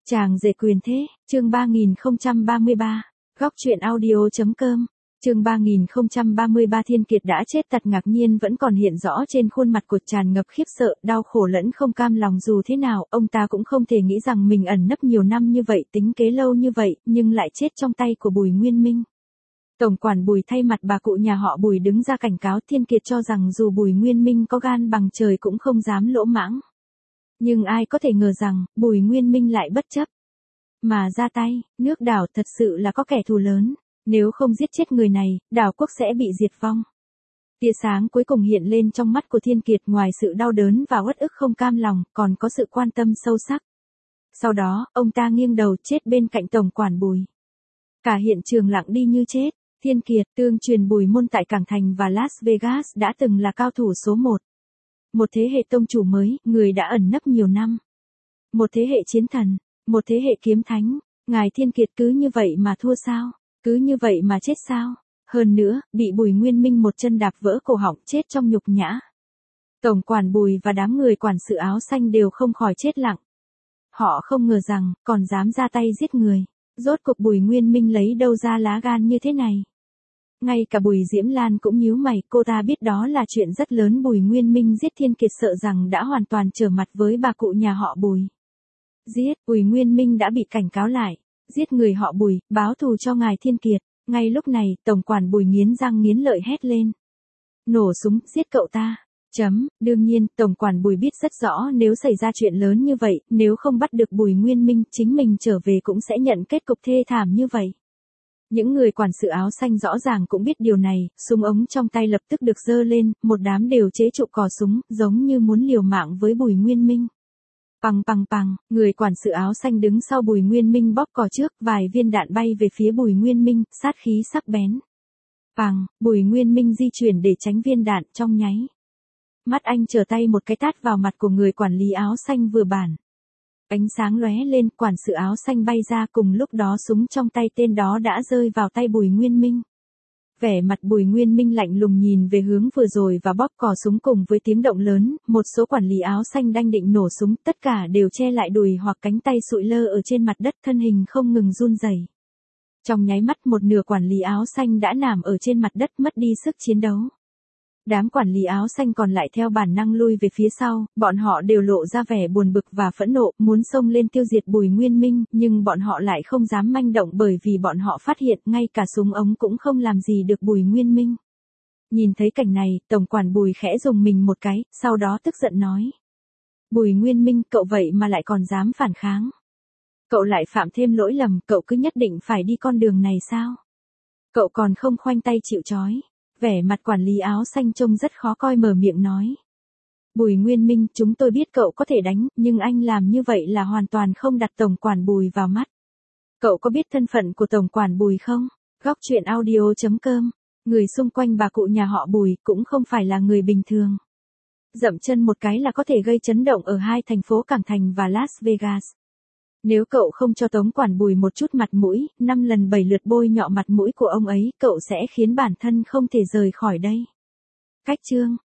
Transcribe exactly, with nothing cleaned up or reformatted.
Chàng rể quyền thế, chương ba nghìn không trăm ba mươi ba, góc truyện audio.com, chương ba nghìn không trăm ba mươi ba Thiên Kiệt đã chết tật ngạc nhiên vẫn còn hiện rõ trên khuôn mặt của tràn ngập khiếp sợ, đau khổ lẫn không cam lòng dù thế nào, ông ta cũng không thể nghĩ rằng mình ẩn nấp nhiều năm như vậy, tính kế lâu như vậy, nhưng lại chết trong tay của Bùi Nguyên Minh. Tổng quản Bùi thay mặt bà cụ nhà họ Bùi đứng ra cảnh cáo Thiên Kiệt cho rằng dù Bùi Nguyên Minh có gan bằng trời cũng không dám lỗ mãng. Nhưng ai có thể ngờ rằng, Bùi Nguyên Minh lại bất chấp mà ra tay, nước đảo thật sự là có kẻ thù lớn, nếu không giết chết người này, đảo quốc sẽ bị diệt vong. Tia sáng cuối cùng hiện lên trong mắt của Thiên Kiệt, ngoài sự đau đớn và uất ức không cam lòng, còn có sự quan tâm sâu sắc. Sau đó, ông ta nghiêng đầu chết bên cạnh tổng quản Bùi. Cả hiện trường lặng đi như chết. Thiên Kiệt, tương truyền Bùi Môn tại Cảng Thành và Las Vegas đã từng là cao thủ số một. Một thế hệ tông chủ mới, người đã ẩn nấp nhiều năm. Một thế hệ chiến thần, một thế hệ kiếm thánh, ngài Thiên Kiệt cứ như vậy mà thua sao? Cứ như vậy mà chết sao? Hơn nữa, bị Bùi Nguyên Minh một chân đạp vỡ cổ họng chết trong nhục nhã. Tổng quản Bùi và đám người quản sự áo xanh đều không khỏi chết lặng. Họ không ngờ rằng, còn dám ra tay giết người. Rốt cuộc Bùi Nguyên Minh lấy đâu ra lá gan như thế này? Ngay cả Bùi Diễm Lan cũng nhíu mày, cô ta biết đó là chuyện rất lớn. Bùi Nguyên Minh giết Thiên Kiệt sợ rằng đã hoàn toàn trở mặt với bà cụ nhà họ Bùi. Giết, Bùi Nguyên Minh đã bị cảnh cáo lại. Giết người họ Bùi, báo thù cho ngài Thiên Kiệt. Ngay lúc này, tổng quản Bùi nghiến răng nghiến lợi hét lên. Nổ súng, giết cậu ta. Chấm, đương nhiên, tổng quản Bùi biết rất rõ nếu xảy ra chuyện lớn như vậy, nếu không bắt được Bùi Nguyên Minh, chính mình trở về cũng sẽ nhận kết cục thê thảm như vậy. Những người quản sự áo xanh rõ ràng cũng biết điều này, súng ống trong tay lập tức được giơ lên, một đám đều chế trụ cò súng, giống như muốn liều mạng với Bùi Nguyên Minh. Pằng pằng pằng, người quản sự áo xanh đứng sau Bùi Nguyên Minh bóp cò trước, vài viên đạn bay về phía Bùi Nguyên Minh, sát khí sắc bén. Pằng, Bùi Nguyên Minh di chuyển để tránh viên đạn, trong nháy mắt anh trở tay một cái tát vào mặt của người quản lý áo xanh vừa bản. Ánh sáng lóe lên, quản sự áo xanh bay ra, cùng lúc đó súng trong tay tên đó đã rơi vào tay Bùi Nguyên Minh. Vẻ mặt Bùi Nguyên Minh lạnh lùng nhìn về hướng vừa rồi và bóp cò súng cùng với tiếng động lớn, một số quản lý áo xanh đang định nổ súng, tất cả đều che lại đùi hoặc cánh tay sụi lơ ở trên mặt đất, thân hình không ngừng run rẩy. Trong nháy mắt một nửa quản lý áo xanh đã nằm ở trên mặt đất, mất đi sức chiến đấu. Đám quản lý áo xanh còn lại theo bản năng lui về phía sau, bọn họ đều lộ ra vẻ buồn bực và phẫn nộ, muốn xông lên tiêu diệt Bùi Nguyên Minh, nhưng bọn họ lại không dám manh động bởi vì bọn họ phát hiện ngay cả súng ống cũng không làm gì được Bùi Nguyên Minh. Nhìn thấy cảnh này, tổng quản Bùi khẽ rùng mình một cái, sau đó tức giận nói. Bùi Nguyên Minh, cậu vậy mà lại còn dám phản kháng. Cậu lại phạm thêm lỗi lầm, cậu cứ nhất định phải đi con đường này sao? Cậu còn không khoanh tay chịu trói. Vẻ mặt quản lý áo xanh trông rất khó coi, mở miệng nói. Bùi Nguyên Minh, chúng tôi biết cậu có thể đánh, nhưng anh làm như vậy là hoàn toàn không đặt tổng quản Bùi vào mắt. Cậu có biết thân phận của tổng quản Bùi không? Góc truyện audio.com, người xung quanh bà cụ nhà họ Bùi cũng không phải là người bình thường. Dậm chân một cái là có thể gây chấn động ở hai thành phố Cảng Thành và Las Vegas. Nếu cậu không cho tổng quản Bùi một chút mặt mũi, năm lần bảy lượt bôi nhọ mặt mũi của ông ấy, cậu sẽ khiến bản thân không thể rời khỏi đây. Cách chương